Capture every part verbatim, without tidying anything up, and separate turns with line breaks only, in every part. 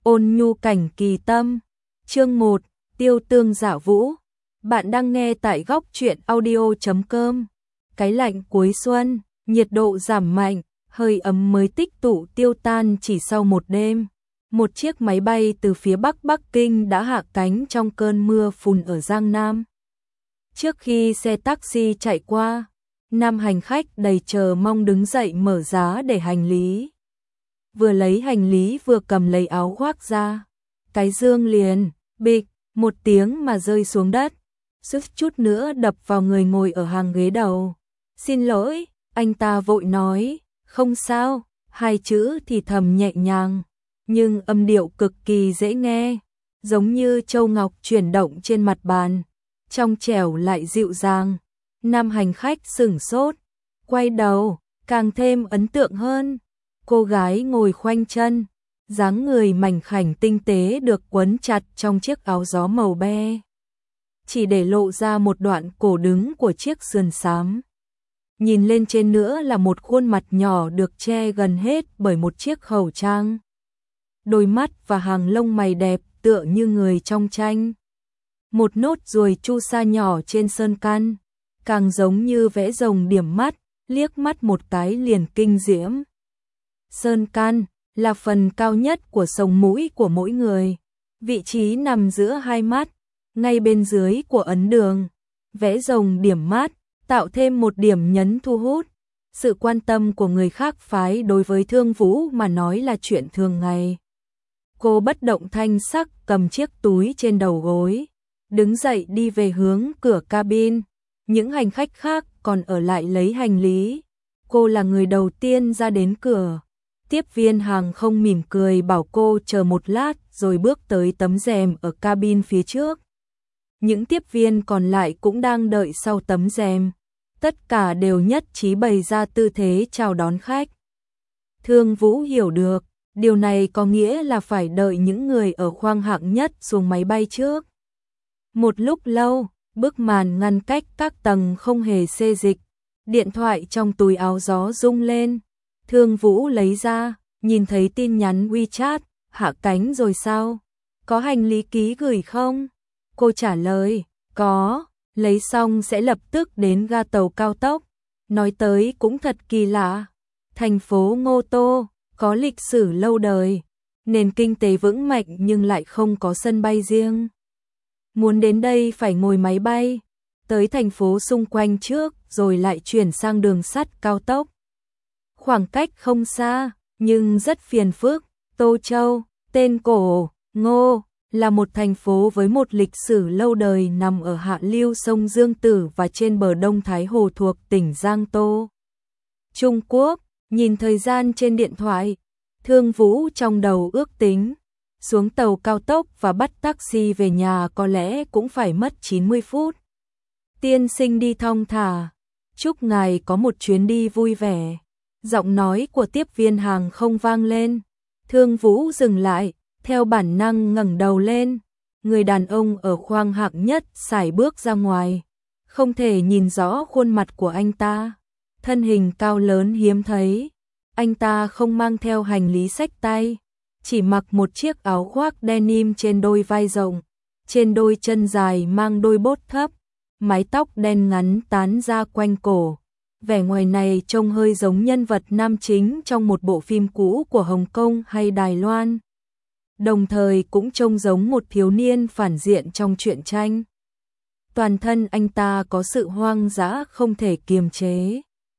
Ôn nhu cảnh kỳ tâm. Chương một, Tiêu tương dạ vũ. Bạn đang nghe tại góc truyện audio chấm com. Cái lạnh cuối xuân, nhiệt độ giảm mạnh, hơi ấm mới tích tụ tiêu tan chỉ sau một đêm. Một chiếc máy bay từ phía Bắc Bắc Kinh đã hạ cánh trong cơn mưa phùn ở Giang Nam. Trước khi xe taxi chạy qua, nam hành khách đầy chờ mong đứng dậy mở giá để hành lý. Vừa lấy hành lý vừa cầm lấy áo khoác ra. Cái dương liền, bịch, một tiếng mà rơi xuống đất. Sức chút nữa đập vào người ngồi ở hàng ghế đầu. Xin lỗi, anh ta vội nói, không sao, hai chữ thì thầm nhẹ nhàng, nhưng âm điệu cực kỳ dễ nghe, giống như châu ngọc chuyển động trên mặt bàn, trong trẻo lại dịu dàng. Nam hành khách sửng sốt, quay đầu, càng thêm ấn tượng hơn. Cô gái ngồi khoanh chân, dáng người mảnh khảnh tinh tế được quấn chặt trong chiếc áo gió màu be, chỉ để lộ ra một đoạn cổ đứng của chiếc sườn xám. Nhìn lên trên nữa là một khuôn mặt nhỏ được che gần hết bởi một chiếc khẩu trang. Đôi mắt và hàng lông mày đẹp tựa như người trong tranh. Một nốt ruồi chu sa nhỏ trên sơn căn, càng giống như vẽ rồng điểm mắt, liếc mắt một cái liền kinh diễm. Sơn căn là phần cao nhất của sống mũi của mỗi người, vị trí nằm giữa hai mắt, ngay bên dưới của ấn đường. Vẽ rồng điểm mắt, tạo thêm một điểm nhấn thu hút. Sự quan tâm của người khác phái đối với Thương Vũ mà nói là chuyện thường ngày. Cô bất động thanh sắc cầm chiếc túi trên đầu gối, đứng dậy đi về hướng cửa cabin. Những hành khách khác còn ở lại lấy hành lý. Cô là người đầu tiên ra đến cửa. Tiếp viên hàng không mỉm cười bảo cô chờ một lát rồi bước tới tấm rèm ở cabin phía trước. Những tiếp viên còn lại cũng đang đợi sau tấm rèm. Tất cả đều nhất trí bày ra tư thế chào đón khách. Thương Vũ hiểu được, điều này có nghĩa là phải đợi những người ở khoang hạng nhất xuống máy bay trước. Một lúc lâu, bức màn ngăn cách các tầng không hề xê dịch. Điện thoại trong túi áo gió rung lên. Thương Vũ lấy ra, nhìn thấy tin nhắn WeChat, hạ cánh rồi sao? Có hành lý ký gửi không? Cô trả lời, có, lấy xong sẽ lập tức đến ga tàu cao tốc. Nói tới cũng thật kỳ lạ, thành phố Ngô Tô, có lịch sử lâu đời, nền kinh tế vững mạnh nhưng lại không có sân bay riêng. Muốn đến đây phải ngồi máy bay, tới thành phố xung quanh trước rồi lại chuyển sang đường sắt cao tốc. Khoảng cách không xa, nhưng rất phiền phức. Tô Châu, tên cổ, Ngô, là một thành phố với một lịch sử lâu đời nằm ở hạ lưu sông Dương Tử và trên bờ Đông Thái Hồ thuộc tỉnh Giang Tô, Trung Quốc. Nhìn thời gian trên điện thoại, Thương Vũ trong đầu ước tính, xuống tàu cao tốc và bắt taxi về nhà có lẽ cũng phải mất chín mươi phút. Tiên sinh đi thong thả, chúc ngài có một chuyến đi vui vẻ. Giọng nói của tiếp viên hàng không vang lên. Thương Vũ dừng lại, theo bản năng ngẩng đầu lên. Người đàn ông ở khoang hạng nhất sải bước ra ngoài. Không thể nhìn rõ khuôn mặt của anh ta. Thân hình cao lớn hiếm thấy. Anh ta không mang theo hành lý xách tay, chỉ mặc một chiếc áo khoác denim trên đôi vai rộng. Trên đôi chân dài mang đôi bốt thấp, mái tóc đen ngắn tán ra quanh cổ. Vẻ ngoài này trông hơi giống nhân vật nam chính trong một bộ phim cũ của Hồng Kông hay Đài Loan. Đồng thời cũng trông giống một thiếu niên phản diện trong truyện tranh. Toàn thân anh ta có sự hoang dã không thể kiềm chế.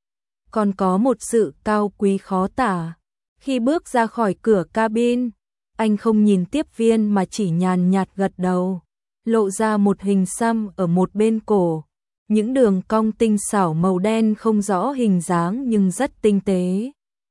Còn có một sự cao quý khó tả. Khi bước ra khỏi cửa cabin, anh không nhìn tiếp viên mà chỉ nhàn nhạt gật đầu, lộ ra một hình xăm ở một bên cổ. Những đường cong tinh xảo màu đen không rõ hình dáng nhưng rất tinh tế.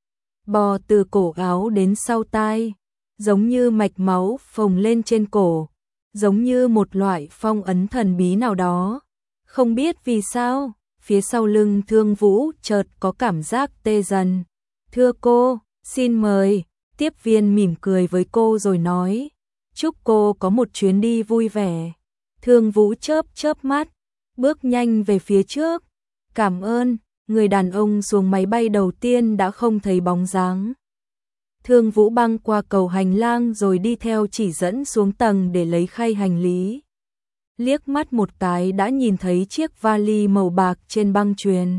Bò từ cổ áo đến sau tai, giống như mạch máu phồng lên trên cổ, giống như một loại phong ấn thần bí nào đó. Không biết vì sao, phía sau lưng Thương Vũ chợt có cảm giác tê dần. Thưa cô, xin mời. Tiếp viên mỉm cười với cô rồi nói, chúc cô có một chuyến đi vui vẻ. Thương Vũ chớp chớp mắt, bước nhanh về phía trước. Cảm ơn. Người đàn ông xuống máy bay đầu tiên đã không thấy bóng dáng. Thương Vũ băng qua cầu hành lang rồi đi theo chỉ dẫn xuống tầng để lấy khay hành lý. Liếc mắt một cái đã nhìn thấy chiếc vali màu bạc trên băng chuyền.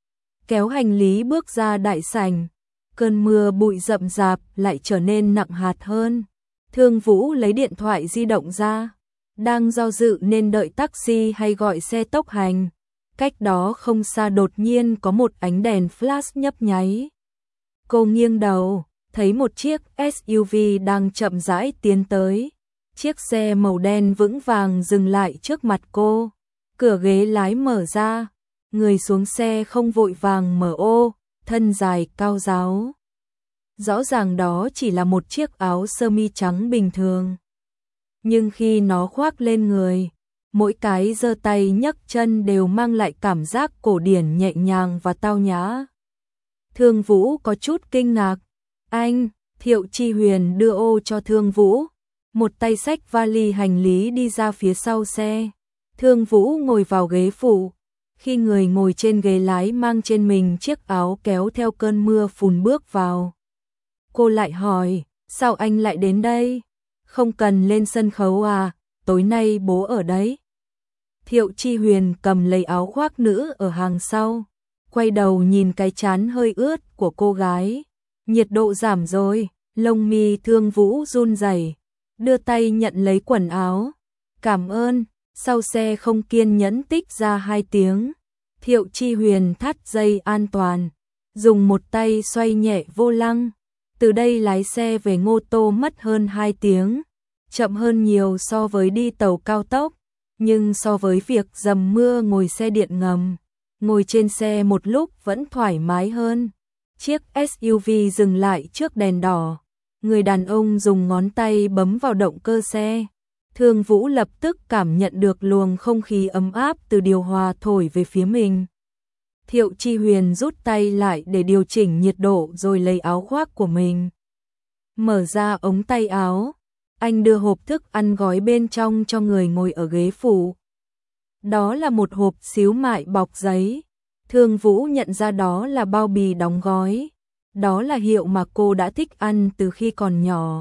Kéo hành lý bước ra đại sảnh, cơn mưa bụi rậm rạp lại trở nên nặng hạt hơn. Thương Vũ lấy điện thoại di động ra, đang do dự nên đợi taxi hay gọi xe tốc hành. Cách đó không xa đột nhiên có một ánh đèn flash nhấp nháy. Cô nghiêng đầu, thấy một chiếc ét u vê đang chậm rãi tiến tới. Chiếc xe màu đen vững vàng dừng lại trước mặt cô. Cửa ghế lái mở ra, người xuống xe không vội vàng mở ô, thân dài cao ráo. Rõ ràng đó chỉ là một chiếc áo sơ mi trắng bình thường. Nhưng khi nó khoác lên người, mỗi cái giơ tay nhấc chân đều mang lại cảm giác cổ điển nhẹ nhàng và tao nhã. Thương Vũ có chút kinh ngạc. Anh, Thiệu Chi Huyền đưa ô cho Thương Vũ. Một tay xách vali hành lý đi ra phía sau xe. Thương Vũ ngồi vào ghế phụ. Khi người ngồi trên ghế lái mang trên mình chiếc áo kéo theo cơn mưa phùn bước vào. Cô lại hỏi, sao anh lại đến đây? Không cần lên sân khấu à, tối nay bố ở đấy. Thiệu Chi Huyền cầm lấy áo khoác nữ ở hàng sau, quay đầu nhìn cái trán hơi ướt của cô gái. Nhiệt độ giảm rồi, lông mi Thương Vũ run rẩy, đưa tay nhận lấy quần áo. Cảm ơn, sau xe không kiên nhẫn tích ra hai tiếng. Thiệu Chi Huyền thắt dây an toàn, dùng một tay xoay nhẹ vô lăng. Từ đây lái xe về Ngô Tô mất hơn hai tiếng, chậm hơn nhiều so với đi tàu cao tốc, nhưng so với việc dầm mưa ngồi xe điện ngầm, ngồi trên xe một lúc vẫn thoải mái hơn. Chiếc ét u vê dừng lại trước đèn đỏ, người đàn ông dùng ngón tay bấm vào động cơ xe. Thương Vũ lập tức cảm nhận được luồng không khí ấm áp từ điều hòa thổi về phía mình. Thiệu Chi Huyền rút tay lại để điều chỉnh nhiệt độ rồi lấy áo khoác của mình. Mở ra ống tay áo, anh đưa hộp thức ăn gói bên trong cho người ngồi ở ghế phụ. Đó là một hộp xíu mại bọc giấy. Thương Vũ nhận ra đó là bao bì đóng gói. Đó là hiệu mà cô đã thích ăn từ khi còn nhỏ.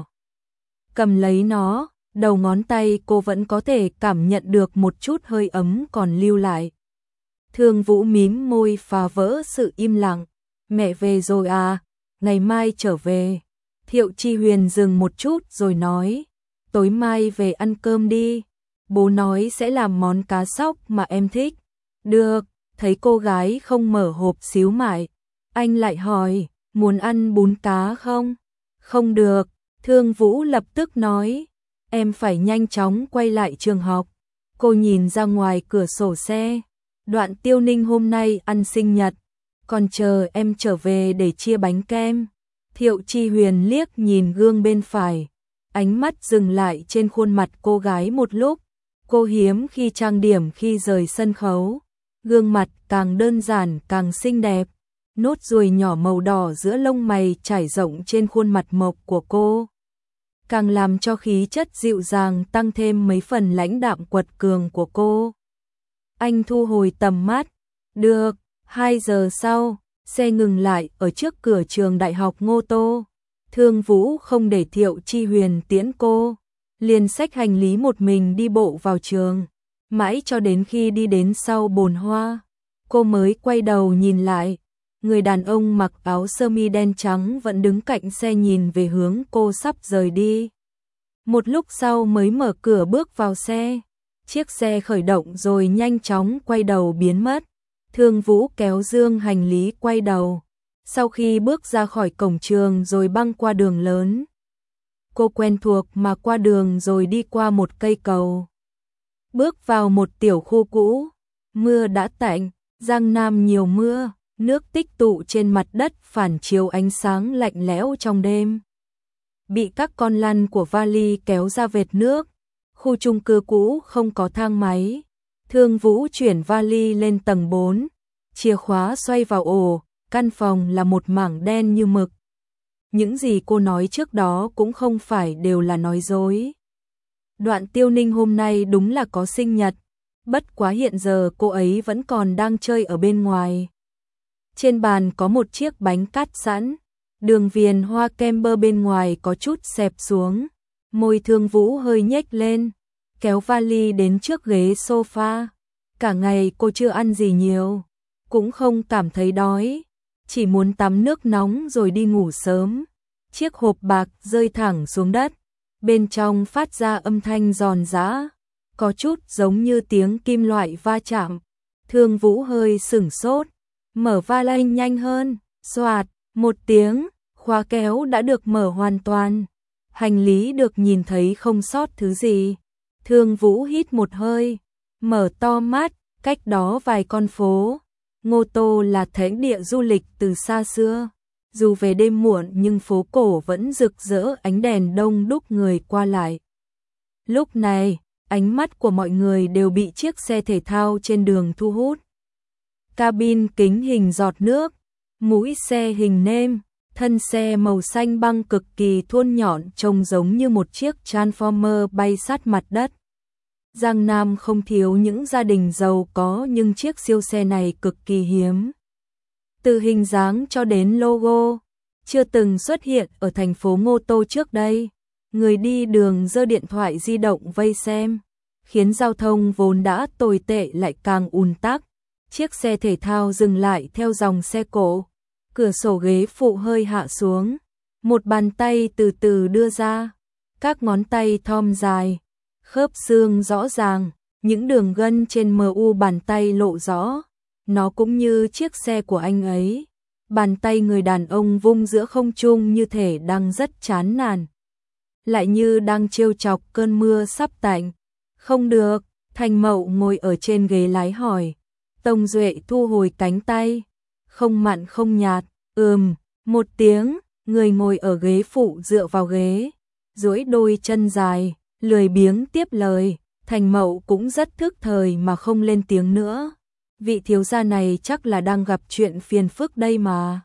Cầm lấy nó, đầu ngón tay cô vẫn có thể cảm nhận được một chút hơi ấm còn lưu lại. Thương Vũ mím môi phá vỡ sự im lặng. Mẹ về rồi à, ngày mai trở về. Thiệu Chi Huyền dừng một chút rồi nói, tối mai về ăn cơm đi. Bố nói sẽ làm món cá sóc mà em thích. Được, thấy cô gái không mở hộp xíu mại. Anh lại hỏi, muốn ăn bún cá không? Không được, Thương Vũ lập tức nói, em phải nhanh chóng quay lại trường học. Cô nhìn ra ngoài cửa sổ xe. Đoạn Tiêu Ninh hôm nay ăn sinh nhật, còn chờ em trở về để chia bánh kem. Thiệu Chi Huyền liếc nhìn gương bên phải, ánh mắt dừng lại trên khuôn mặt cô gái một lúc. Cô hiếm khi trang điểm khi rời sân khấu, gương mặt càng đơn giản càng xinh đẹp. Nốt ruồi nhỏ màu đỏ giữa lông mày trải rộng trên khuôn mặt mộc của cô, càng làm cho khí chất dịu dàng tăng thêm mấy phần lãnh đạm quật cường của cô. Anh thu hồi tầm mắt. Được, hai giờ sau, xe ngừng lại ở trước cửa trường đại học Ngô Tô. Thương Vũ không để Thiệu Chi Huyền tiễn cô, liền xách hành lý một mình đi bộ vào trường. Mãi cho đến khi đi đến sau bồn hoa, cô mới quay đầu nhìn lại. Người đàn ông mặc áo sơ mi đen trắng vẫn đứng cạnh xe nhìn về hướng cô sắp rời đi. Một lúc sau mới mở cửa bước vào xe. Chiếc xe khởi động rồi nhanh chóng quay đầu biến mất. Thương Vũ kéo dương hành lý quay đầu. Sau khi bước ra khỏi cổng trường rồi băng qua đường lớn. Cô quen thuộc mà qua đường rồi đi qua một cây cầu. Bước vào một tiểu khu cũ. Mưa đã tạnh, Giang Nam nhiều mưa, nước tích tụ trên mặt đất phản chiếu ánh sáng lạnh lẽo trong đêm. Bị các con lăn của vali kéo ra vệt nước. Khu chung cư cũ không có thang máy. Thương Vũ chuyển vali lên tầng bốn. Chìa khóa xoay vào ổ, căn phòng là một mảng đen như mực. Những gì cô nói trước đó cũng không phải đều là nói dối. Đoạn Tiêu Ninh hôm nay đúng là có sinh nhật. Bất quá hiện giờ cô ấy vẫn còn đang chơi ở bên ngoài. Trên bàn có một chiếc bánh cắt sẵn. Đường viền hoa kem bơ bên ngoài có chút xẹp xuống, môi Thương Vũ hơi nhếch lên, kéo vali đến trước ghế sofa. Cả ngày cô chưa ăn gì nhiều, cũng không cảm thấy đói, chỉ muốn tắm nước nóng rồi đi ngủ sớm. Chiếc hộp bạc rơi thẳng xuống đất, bên trong phát ra âm thanh giòn giã, có chút giống như tiếng kim loại va chạm. Thương Vũ hơi sửng sốt, mở vali nhanh hơn, xoạt, một tiếng, khóa kéo đã được mở hoàn toàn. Hành lý được nhìn thấy không sót thứ gì. Thương Vũ hít một hơi, mở to mắt, cách đó vài con phố. Ngô Tô là thánh địa du lịch từ xa xưa. Dù về đêm muộn nhưng phố cổ vẫn rực rỡ ánh đèn đông đúc người qua lại. Lúc này, ánh mắt của mọi người đều bị chiếc xe thể thao trên đường thu hút. Cabin kính hình giọt nước, mũi xe hình nêm, thân xe màu xanh băng cực kỳ thuôn nhọn trông giống như một chiếc Transformer bay sát mặt đất. Giang Nam không thiếu những gia đình giàu có nhưng chiếc siêu xe này cực kỳ hiếm. Từ hình dáng cho đến logo, chưa từng xuất hiện ở thành phố Ngô Tô trước đây. Người đi đường giơ điện thoại di động vây xem, khiến giao thông vốn đã tồi tệ lại càng ùn tắc. Chiếc xe thể thao dừng lại theo dòng xe cộ, cửa sổ ghế phụ hơi hạ xuống, một bàn tay từ từ đưa ra, các ngón tay thon dài, khớp xương rõ ràng, những đường gân trên mờ u bàn tay lộ rõ. Nó cũng như chiếc xe của anh ấy. Bàn tay người đàn ông vung giữa không trung như thể đang rất chán nản, lại như đang trêu chọc cơn mưa sắp tạnh. Không được, Thành Mậu ngồi ở trên ghế lái hỏi. Tông Duệ thu hồi cánh tay, không mặn không nhạt, ừm, một tiếng. Người ngồi ở ghế phụ dựa vào ghế, duỗi đôi chân dài, lười biếng tiếp lời. Thành Mậu cũng rất thức thời mà không lên tiếng nữa. Vị thiếu gia này chắc là đang gặp chuyện phiền phức đây mà.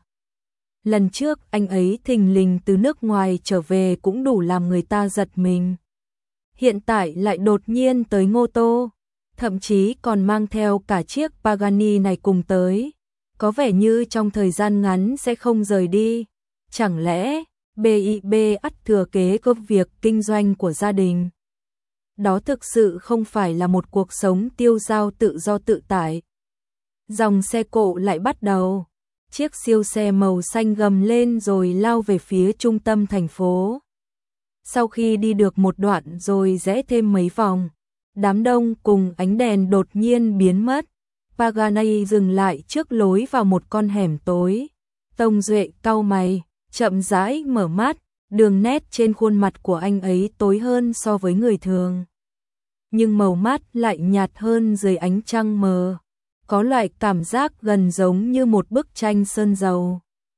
Lần trước anh ấy thình lình từ nước ngoài trở về cũng đủ làm người ta giật mình. Hiện tại lại đột nhiên tới Ngô Tô, thậm chí còn mang theo cả chiếc Pagani này cùng tới. Có vẻ như trong thời gian ngắn sẽ không rời đi. Chẳng lẽ bê i bê ắt thừa kế công việc kinh doanh của gia đình? Đó thực sự không phải là một cuộc sống tiêu dao tự do tự tại. Dòng xe cộ lại bắt đầu. Chiếc siêu xe màu xanh gầm lên rồi lao về phía trung tâm thành phố. Sau khi đi được một đoạn rồi rẽ thêm mấy vòng, đám đông cùng ánh đèn đột nhiên biến mất. Pagani dừng lại trước lối vào một con hẻm tối. Tông Duệ cau mày, chậm rãi mở mắt, đường nét trên khuôn mặt của anh ấy tối hơn so với người thường. Nhưng màu mắt lại nhạt hơn dưới ánh trăng mờ. Có loại cảm giác gần giống như một bức tranh sơn dầu.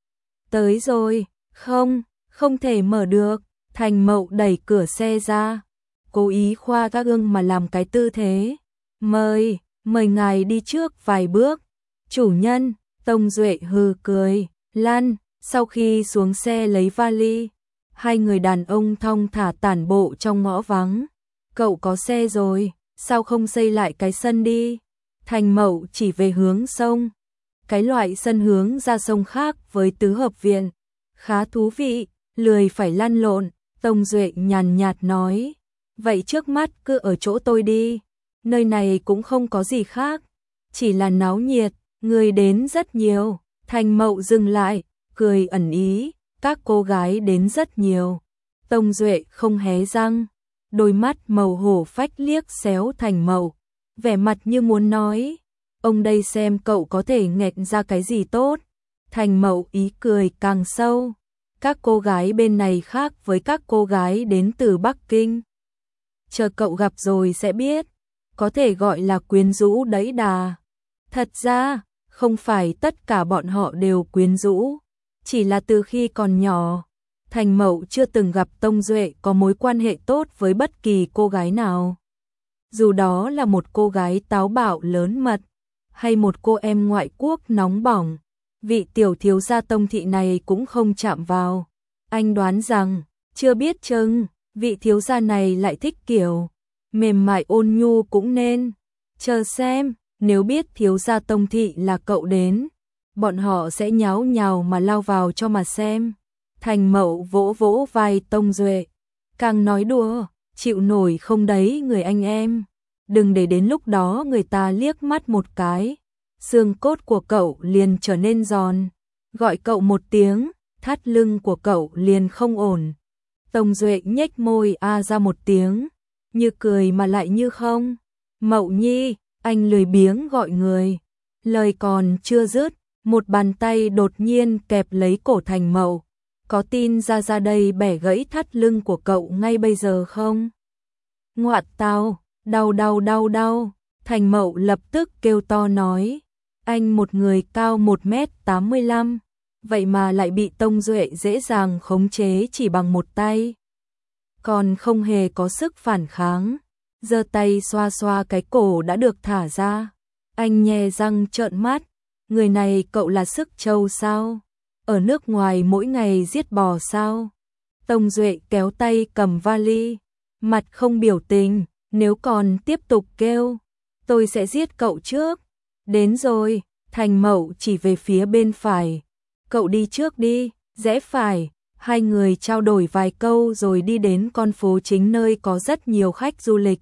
Tới rồi, không, không thể mở được. Thành Mậu đẩy cửa xe ra, cố ý khoa các gương mà làm cái tư thế. Mời, mời ngài đi trước vài bước. Chủ nhân, Tông Duệ hừ cười, lăn. Sau khi xuống xe lấy vali, hai người đàn ông thong thả tản bộ trong ngõ vắng. Cậu có xe rồi, sao không xây lại cái sân đi? Thành Mậu chỉ về hướng sông. Cái loại sân hướng ra sông khác với tứ hợp viện. Khá thú vị, lười phải lăn lộn. Tông Duệ nhàn nhạt nói. Vậy trước mắt cứ ở chỗ tôi đi. Nơi này cũng không có gì khác. Chỉ là náo nhiệt, người đến rất nhiều. Thành Mậu dừng lại, cười ẩn ý. Các cô gái đến rất nhiều. Tông Duệ không hé răng. Đôi mắt màu hổ phách liếc xéo Thành Mậu. Vẻ mặt như muốn nói, ông đây xem cậu có thể nghẹn ra cái gì tốt. Thành Mậu ý cười càng sâu. Các cô gái bên này khác với các cô gái đến từ Bắc Kinh. Chờ cậu gặp rồi sẽ biết, có thể gọi là quyến rũ đẫy đà. Thật ra, không phải tất cả bọn họ đều quyến rũ, chỉ là từ khi còn nhỏ, Thành Mậu chưa từng gặp Tông Duệ có mối quan hệ tốt với bất kỳ cô gái nào. Dù đó là một cô gái táo bạo lớn mật, hay một cô em ngoại quốc nóng bỏng, vị tiểu thiếu gia Tông thị này cũng không chạm vào. Anh đoán rằng, chưa biết chừng, vị thiếu gia này lại thích kiểu mềm mại ôn nhu cũng nên. Chờ xem, nếu biết thiếu gia Tông thị là cậu đến, bọn họ sẽ nháo nhào mà lao vào cho mà xem. Thành Mậu vỗ vỗ vai Tông Duệ, càng nói đùa, chịu nổi không đấy người anh em, đừng để đến lúc đó người ta liếc mắt một cái, xương cốt của cậu liền trở nên giòn, gọi cậu một tiếng, thắt lưng của cậu liền không ổn. Tông Duệ nhếch môi a ra một tiếng, như cười mà lại như không. Mậu Nhi, anh lười biếng gọi người. Lời còn chưa dứt, một bàn tay đột nhiên kẹp lấy cổ Thành Mậu. Có tin ra ra đây bẻ gãy thắt lưng của cậu ngay bây giờ không? Ngoạ tào, đau đau đau đau. Thành Mậu lập tức kêu to nói. Anh một người cao một mét tám mươi lăm, vậy mà lại bị Tông Duệ dễ dàng khống chế chỉ bằng một tay. Còn không hề có sức phản kháng, giơ tay xoa xoa cái cổ đã được thả ra. Anh nhe răng trợn mắt, người này cậu là sức trâu sao? Ở nước ngoài mỗi ngày giết bò sao? Tông Duệ kéo tay cầm vali, mặt không biểu tình, nếu còn tiếp tục kêu, tôi sẽ giết cậu trước. Đến rồi, Thành Mậu chỉ về phía bên phải. Cậu đi trước đi, rẽ phải. Hai người trao đổi vài câu rồi đi đến con phố chính nơi có rất nhiều khách du lịch.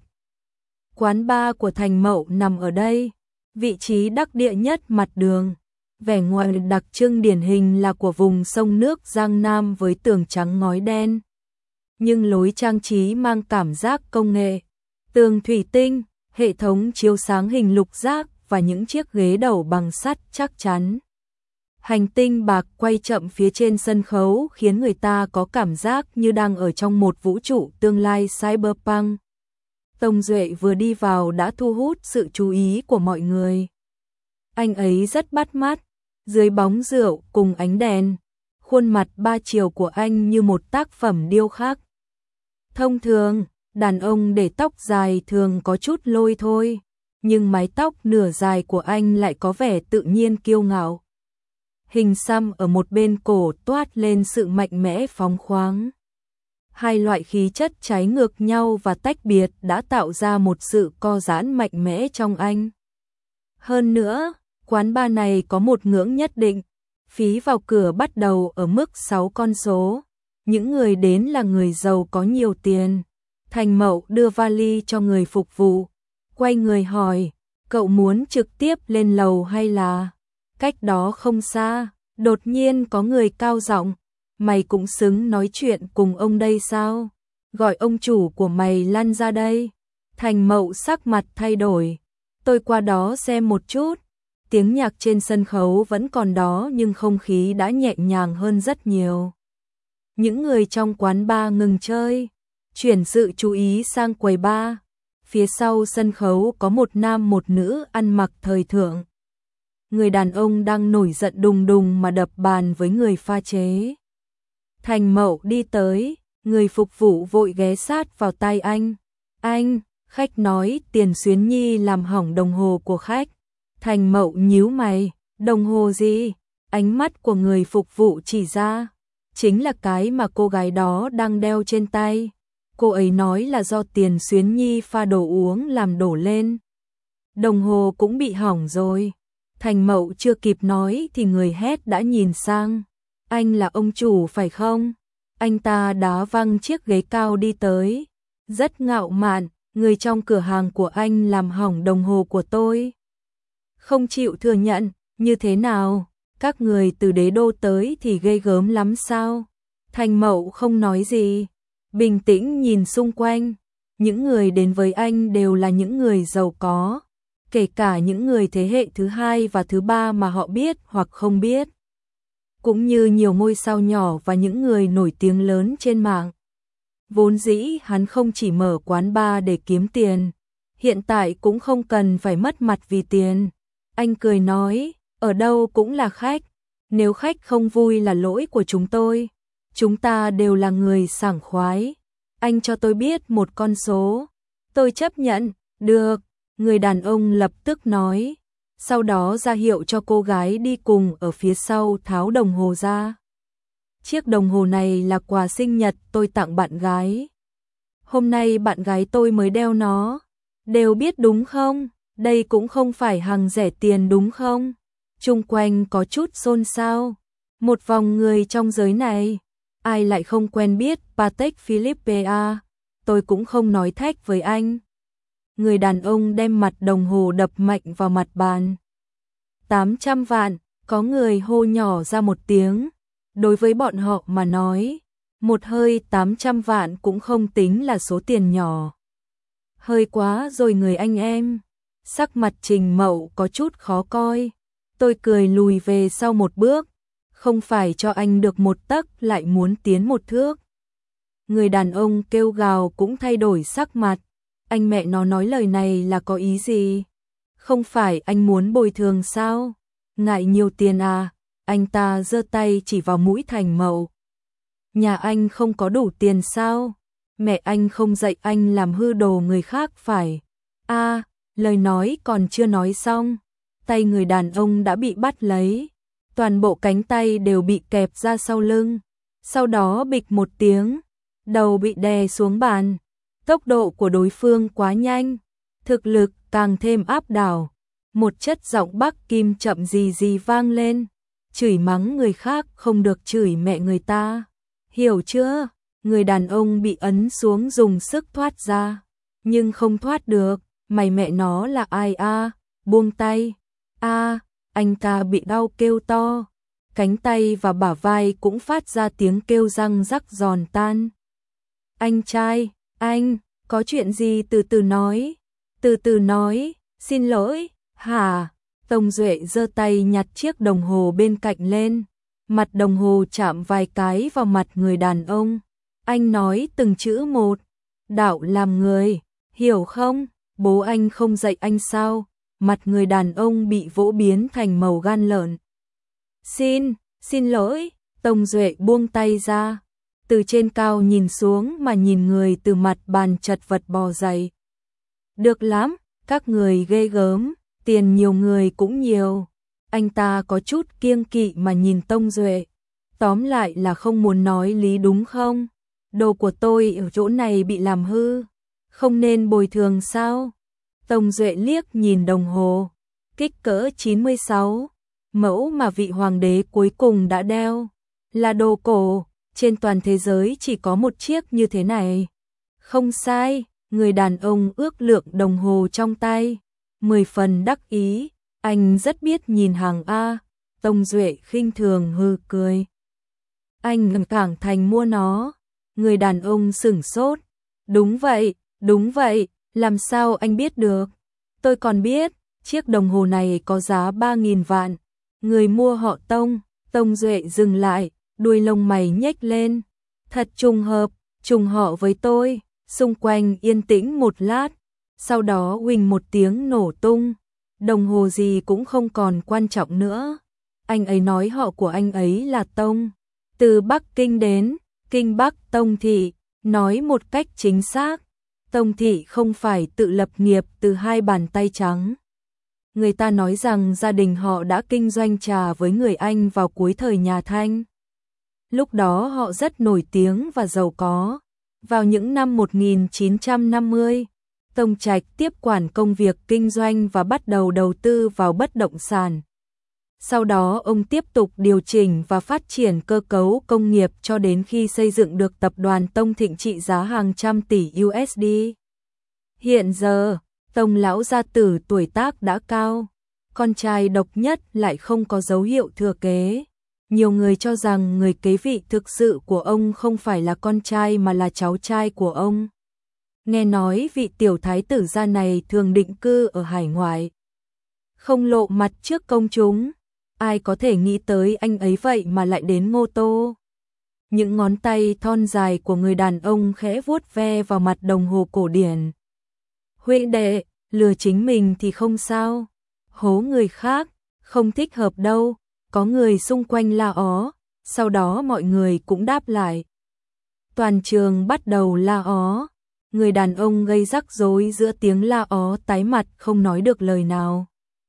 Quán bar của Thành Mậu nằm ở đây, vị trí đắc địa nhất mặt đường. Vẻ ngoài đặc trưng điển hình là của vùng sông nước Giang Nam với tường trắng ngói đen. Nhưng lối trang trí mang cảm giác công nghệ. Tường thủy tinh, hệ thống chiếu sáng hình lục giác và những chiếc ghế đầu bằng sắt chắc chắn. Hành tinh bạc quay chậm phía trên sân khấu khiến người ta có cảm giác như đang ở trong một vũ trụ tương lai cyberpunk. Tông Duệ vừa đi vào đã thu hút sự chú ý của mọi người. Anh ấy rất bắt mắt, dưới bóng rượu cùng ánh đèn, khuôn mặt ba chiều của anh như một tác phẩm điêu khắc. Thông thường, đàn ông để tóc dài thường có chút lôi thôi, nhưng mái tóc nửa dài của anh lại có vẻ tự nhiên kiêu ngạo. Hình xăm ở một bên cổ toát lên sự mạnh mẽ phóng khoáng. Hai loại khí chất trái ngược nhau và tách biệt đã tạo ra một sự co giãn mạnh mẽ trong anh. Hơn nữa, quán bar này có một ngưỡng nhất định, phí vào cửa bắt đầu ở mức sáu con số. Những người đến là người giàu có nhiều tiền. Thành Mậu đưa vali cho người phục vụ, quay người hỏi, cậu muốn trực tiếp lên lầu hay là... Cách đó không xa, đột nhiên có người cao giọng, mày cũng xứng nói chuyện cùng ông đây sao? Gọi ông chủ của mày lăn ra đây. Thành Mậu sắc mặt thay đổi, tôi qua đó xem một chút. Tiếng nhạc trên sân khấu vẫn còn đó nhưng không khí đã nhẹ nhàng hơn rất nhiều. Những người trong quán bar ngừng chơi, chuyển sự chú ý sang quầy bar. Phía sau sân khấu có một nam một nữ ăn mặc thời thượng. Người đàn ông đang nổi giận đùng đùng mà đập bàn với người pha chế. Thành Mậu đi tới, người phục vụ vội ghé sát vào tai anh. Anh, khách nói Tiền Xuyến Nhi làm hỏng đồng hồ của khách. Thành Mậu nhíu mày, đồng hồ gì? Ánh mắt của người phục vụ chỉ ra, chính là cái mà cô gái đó đang đeo trên tay. Cô ấy nói là do Tiền Xuyến Nhi pha đồ uống làm đổ lên. Đồng hồ cũng bị hỏng rồi. Thành Mậu chưa kịp nói thì người hét đã nhìn sang. Anh là ông chủ phải không? Anh ta đá văng chiếc ghế cao đi tới. Rất ngạo mạn, người trong cửa hàng của anh làm hỏng đồng hồ của tôi. Không chịu thừa nhận, như thế nào? Các người từ đế đô tới thì ghê gớm lắm sao? Thành Mậu không nói gì, bình tĩnh nhìn xung quanh. Những người đến với anh đều là những người giàu có, kể cả những người thế hệ thứ hai và thứ ba mà họ biết hoặc không biết, cũng như nhiều ngôi sao nhỏ và những người nổi tiếng lớn trên mạng. Vốn dĩ hắn không chỉ mở quán bar để kiếm tiền, hiện tại cũng không cần phải mất mặt vì tiền. Anh cười nói, ở đâu cũng là khách, nếu khách không vui là lỗi của chúng tôi, chúng ta đều là người sảng khoái. Anh cho tôi biết một con số, tôi chấp nhận. Được, người đàn ông lập tức nói, sau đó ra hiệu cho cô gái đi cùng ở phía sau tháo đồng hồ ra. Chiếc đồng hồ này là quà sinh nhật tôi tặng bạn gái. Hôm nay bạn gái tôi mới đeo nó. Đều biết đúng không? Đây cũng không phải hàng rẻ tiền đúng không? Chung quanh có chút xôn xao. Một vòng người trong giới này. ai lại không quen biết Patek Philippe à, tôi cũng không nói thách với anh. Người đàn ông đem mặt đồng hồ đập mạnh vào mặt bàn. tám trăm vạn, có người hô nhỏ ra một tiếng. Đối với bọn họ mà nói, một hơi tám trăm vạn cũng không tính là số tiền nhỏ. Hơi quá rồi người anh em. Sắc mặt Trình Mậu có chút khó coi. Tôi cười lùi về sau một bước. Không phải cho anh được một tấc lại muốn tiến một thước. Người đàn ông kêu gào cũng thay đổi sắc mặt. Anh mẹ nó nói lời này là có ý gì? Không phải anh muốn bồi thường sao? Ngại nhiều tiền à? Anh ta giơ tay chỉ vào mũi Thành Mậu. Nhà anh không có đủ tiền sao? Mẹ anh không dạy anh làm hư đồ người khác phải? A, à, lời nói còn chưa nói xong, tay người đàn ông đã bị bắt lấy. Toàn bộ cánh tay đều bị kẹp ra sau lưng. Sau đó bịch một tiếng, đầu bị đè xuống bàn. Tốc độ của đối phương quá nhanh, thực lực càng thêm áp đảo. Một chất giọng Bắc Kim chậm gì gì vang lên, chửi mắng người khác không được chửi mẹ người ta. Hiểu chưa? Người đàn ông bị ấn xuống dùng sức thoát ra, nhưng không thoát được. Mày mẹ nó là ai a? À? Buông tay. A, à, anh ta bị đau kêu to. Cánh tay và bả vai cũng phát ra tiếng kêu răng rắc giòn tan. Anh trai, anh, có chuyện gì từ từ nói. Từ từ nói, xin lỗi, hả? Tông Duệ giơ tay nhặt chiếc đồng hồ bên cạnh lên. Mặt đồng hồ chạm vài cái vào mặt người đàn ông. Anh nói từng chữ một. Đạo làm người, hiểu không? Bố anh không dạy anh sao? Mặt người đàn ông bị vỗ biến thành màu gan lợn. Xin, xin lỗi. Tông Duệ buông tay ra. Từ trên cao nhìn xuống mà nhìn người từ mặt bàn chật vật bò dậy. Được lắm, các người ghê gớm, tiền nhiều người cũng nhiều. Anh ta có chút kiêng kỵ mà nhìn Tông Duệ. Tóm lại là không muốn nói lý đúng không? Đồ của tôi ở chỗ này bị làm hư, không nên bồi thường sao? Tông Duệ liếc nhìn đồng hồ, kích cỡ chín mươi sáu, mẫu mà vị hoàng đế cuối cùng đã đeo, là đồ cổ, trên toàn thế giới chỉ có một chiếc như thế này. Không sai, người đàn ông ước lượng đồng hồ trong tay, mười phần đắc ý, anh rất biết nhìn hàng A. Tông Duệ khinh thường hừ cười. Anh ngầm cảng thành mua nó. Người đàn ông sửng sốt. Đúng vậy, đúng vậy, làm sao anh biết được? Tôi còn biết, chiếc đồng hồ này có giá ba nghìn vạn. Người mua họ Tông. Tông Duệ dừng lại, đuôi lông mày nhếch lên. Thật trùng hợp, trùng họ với tôi. Xung quanh yên tĩnh một lát, sau đó huỳnh một tiếng nổ tung. Đồng hồ gì cũng không còn quan trọng nữa. Anh ấy nói họ của anh ấy là Tông. Từ Bắc Kinh đến, Kinh Bắc Tông Thị, nói một cách chính xác. Tông Thị không phải tự lập nghiệp từ hai bàn tay trắng. Người ta nói rằng gia đình họ đã kinh doanh trà với người Anh vào cuối thời nhà Thanh. Lúc đó họ rất nổi tiếng và giàu có. Vào những năm một nghìn chín trăm năm mươi, Tông Trạch tiếp quản công việc kinh doanh và bắt đầu đầu tư vào bất động sản. Sau đó ông tiếp tục điều chỉnh và phát triển cơ cấu công nghiệp cho đến khi xây dựng được tập đoàn Tông Thịnh trị giá hàng trăm tỷ u ét đê. Hiện giờ, Tông lão gia tử tuổi tác đã cao, con trai độc nhất lại không có dấu hiệu thừa kế. Nhiều người cho rằng người kế vị thực sự của ông không phải là con trai mà là cháu trai của ông. Nghe nói vị tiểu thái tử gia này thường định cư ở hải ngoại, không lộ mặt trước công chúng. Ai có thể nghĩ tới anh ấy vậy mà lại đến Ngô Tô. Những ngón tay thon dài của người đàn ông khẽ vuốt ve vào mặt đồng hồ cổ điển. Huynh đệ, lừa chính mình thì không sao, hố người khác, không thích hợp đâu. Có người xung quanh la ó, sau đó mọi người cũng đáp lại. Toàn trường bắt đầu la ó, người đàn ông gây rắc rối giữa tiếng la ó tái mặt không nói được lời nào.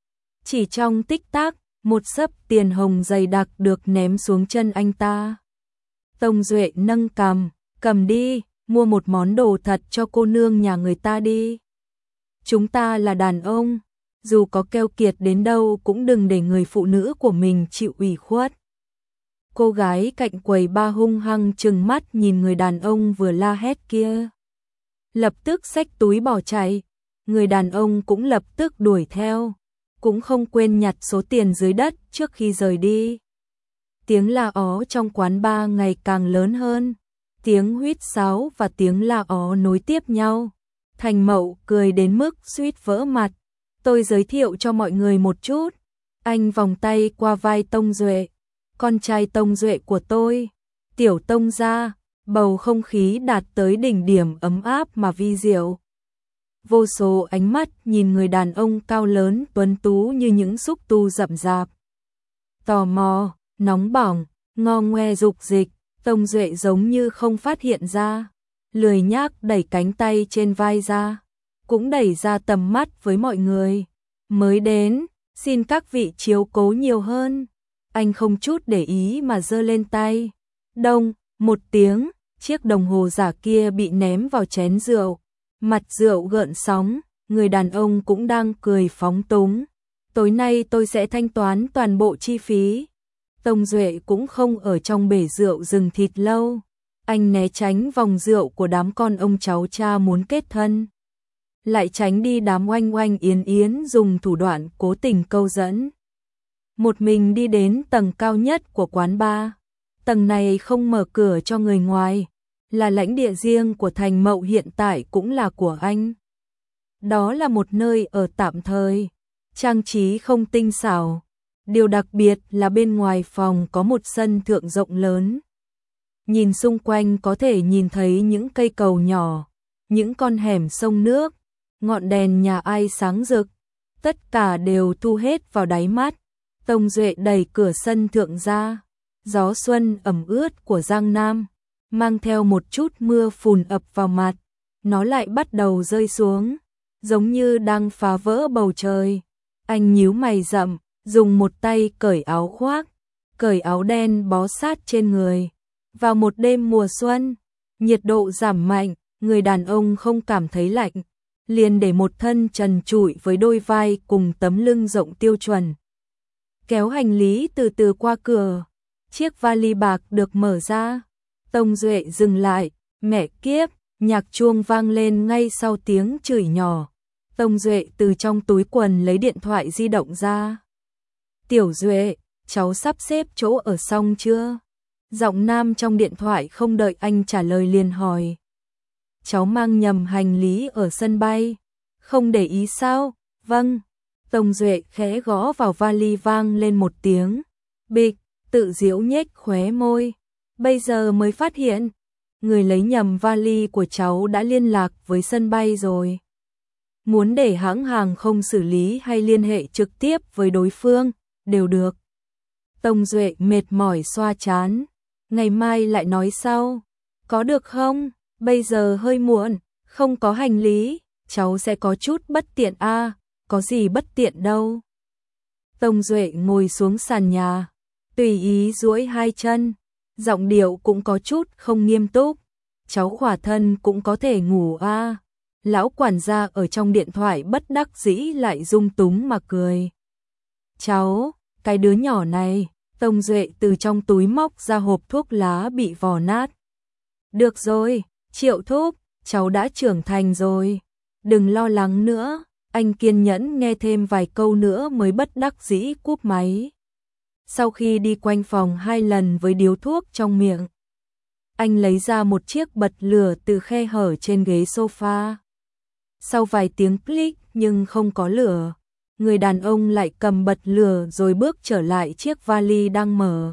Chỉ trong tích tắc, một xấp tiền hồng dày đặc được ném xuống chân anh ta. Tông Duệ nâng cằm, cầm đi, mua một món đồ thật cho cô nương nhà người ta đi. Chúng ta là đàn ông, dù có keo kiệt đến đâu cũng đừng để người phụ nữ của mình chịu ủy khuất. Cô gái cạnh quầy ba hung hăng trừng mắt nhìn người đàn ông vừa la hét kia. Lập tức xách túi bỏ chạy, người đàn ông cũng lập tức đuổi theo, cũng không quên nhặt số tiền dưới đất trước khi rời đi. Tiếng la ó trong quán bar ngày càng lớn hơn, tiếng huýt sáo và tiếng la ó nối tiếp nhau. Thành Mậu cười đến mức suýt vỡ mặt. Tôi giới thiệu cho mọi người một chút. Anh vòng tay qua vai Tông Duệ. Con trai Tông Duệ của tôi, Tiểu Tông gia. Bầu không khí đạt tới đỉnh điểm ấm áp mà vi diệu. Vô số ánh mắt nhìn người đàn ông cao lớn tuấn tú như những xúc tu rậm rạp. Tò mò, nóng bỏng, ngo ngoe dục dịch. Tông Duệ giống như không phát hiện ra, lười nhác đẩy cánh tay trên vai ra, cũng đẩy ra tầm mắt với mọi người. Mới đến, xin các vị chiếu cố nhiều hơn. Anh không chút để ý mà giơ lên tay. Đông, một tiếng, chiếc đồng hồ giả kia bị ném vào chén rượu. Mặt rượu gợn sóng, người đàn ông cũng đang cười phóng túng. Tối nay tôi sẽ thanh toán toàn bộ chi phí. Tông Duệ cũng không ở trong bể rượu rừng thịt lâu. Anh né tránh vòng rượu của đám con ông cháu cha muốn kết thân. Lại tránh đi đám oanh oanh yến yến dùng thủ đoạn cố tình câu dẫn. Một mình đi đến tầng cao nhất của quán bar. Tầng này không mở cửa cho người ngoài, là lãnh địa riêng của Thành Mậu, hiện tại cũng là của anh. Đó là một nơi ở tạm thời, trang trí không tinh xảo. Điều đặc biệt là bên ngoài phòng có một sân thượng rộng lớn. Nhìn xung quanh có thể nhìn thấy những cây cầu nhỏ, những con hẻm sông nước, ngọn đèn nhà ai sáng rực, tất cả đều thu hết vào đáy mắt. Tông Duệ đẩy cửa sân thượng ra, gió xuân ẩm ướt của Giang Nam, mang theo một chút mưa phùn ập vào mặt, nó lại bắt đầu rơi xuống, giống như đang phá vỡ bầu trời. Anh nhíu mày rậm, dùng một tay cởi áo khoác, cởi áo đen bó sát trên người. Vào một đêm mùa xuân, nhiệt độ giảm mạnh, người đàn ông không cảm thấy lạnh, liền để một thân trần trụi với đôi vai cùng tấm lưng rộng tiêu chuẩn. Kéo hành lý từ từ qua cửa, chiếc vali bạc được mở ra. Tông Duệ dừng lại, mẹ kiếp, nhạc chuông vang lên ngay sau tiếng chửi nhỏ. Tông Duệ từ trong túi quần lấy điện thoại di động ra. Tiểu Duệ, cháu sắp xếp chỗ ở xong chưa? Giọng nam trong điện thoại không đợi anh trả lời liền hỏi. Cháu mang nhầm hành lý ở sân bay. Không để ý sao? Vâng. Tông Duệ khẽ gõ vào vali, vang lên một tiếng. Bịch, tự giễu nhếch khóe môi. Bây giờ mới phát hiện, người lấy nhầm vali của cháu đã liên lạc với sân bay rồi. Muốn để hãng hàng không xử lý hay liên hệ trực tiếp với đối phương, đều được. Tông Duệ mệt mỏi xoa trán. Ngày mai lại nói sau. Có được không? Bây giờ hơi muộn, không có hành lý, cháu sẽ có chút bất tiện a. À, có gì bất tiện đâu. Tông Duệ ngồi xuống sàn nhà, tùy ý duỗi hai chân, giọng điệu cũng có chút không nghiêm túc. Cháu khỏa thân cũng có thể ngủ a. À. Lão quản gia ở trong điện thoại bất đắc dĩ lại dung túng mà cười. Cháu, cái đứa nhỏ này. Tông Duệ từ trong túi móc ra hộp thuốc lá bị vò nát. Được rồi, Triệu thúc, cháu đã trưởng thành rồi. Đừng lo lắng nữa. Anh kiên nhẫn nghe thêm vài câu nữa mới bất đắc dĩ cúp máy. Sau khi đi quanh phòng hai lần với điếu thuốc trong miệng, anh lấy ra một chiếc bật lửa từ khe hở trên ghế sofa. Sau vài tiếng click nhưng không có lửa, người đàn ông lại cầm bật lửa rồi bước trở lại chiếc vali đang mở.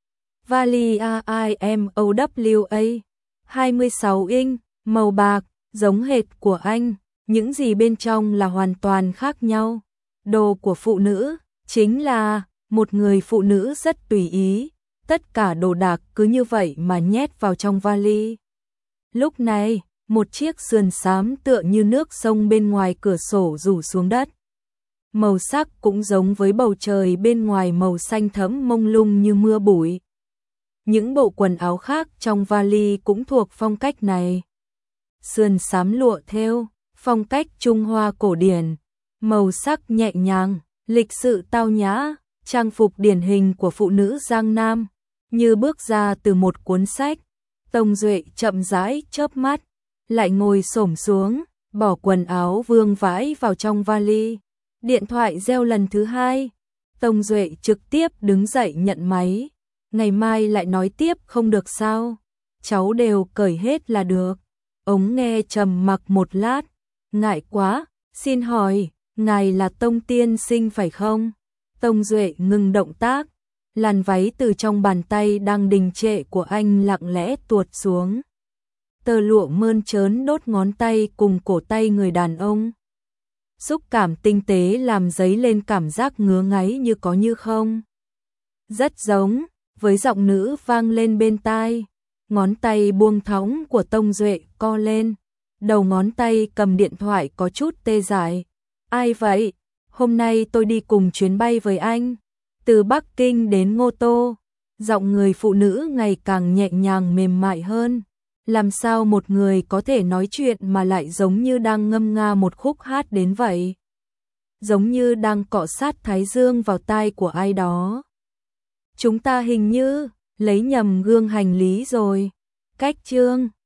Vali a i em o w a, hai mươi sáu inch, màu bạc, giống hệt của anh, những gì bên trong là hoàn toàn khác nhau. Đồ của phụ nữ, chính là một người phụ nữ rất tùy ý, tất cả đồ đạc cứ như vậy mà nhét vào trong vali. Lúc này, một chiếc sườn xám tựa như nước sông bên ngoài cửa sổ rủ xuống đất. Màu sắc cũng giống với bầu trời bên ngoài, màu xanh thẫm mông lung như mưa bụi. Những bộ quần áo khác trong vali cũng thuộc phong cách này. Sườn xám lụa thêu, phong cách Trung Hoa cổ điển, màu sắc nhẹ nhàng, lịch sự tao nhã, trang phục điển hình của phụ nữ Giang Nam. như bước ra từ một cuốn sách. Tông Duệ chậm rãi chớp mắt, lại ngồi xổm xuống, bỏ quần áo vương vãi vào trong vali. Điện thoại reo lần thứ hai. Tông Duệ trực tiếp đứng dậy nhận máy. Ngày mai lại nói tiếp không được sao? Cháu đều cởi hết là được. Ống nghe trầm mặc một lát. Ngại quá, xin hỏi, ngài là Tông tiên sinh phải không? Tông Duệ ngừng động tác. Làn váy từ trong bàn tay đang đình trệ của anh lặng lẽ tuột xuống. Tơ lụa mơn trớn đốt ngón tay cùng cổ tay người đàn ông. Xúc cảm tinh tế làm dấy lên cảm giác ngứa ngáy như có như không. Rất giống, với giọng nữ vang lên bên tai. Ngón tay buông thõng của Tông Duệ co lên. Đầu ngón tay cầm điện thoại có chút tê dại. Ai vậy? Hôm nay tôi đi cùng chuyến bay với anh. Từ Bắc Kinh đến Ngô Tô. Giọng người phụ nữ ngày càng nhẹ nhàng mềm mại hơn. Làm sao một người có thể nói chuyện mà lại giống như đang ngâm nga một khúc hát đến vậy? Giống như đang cọ sát thái dương vào tai của ai đó. Chúng ta hình như lấy nhầm gương hành lý rồi. Cách chương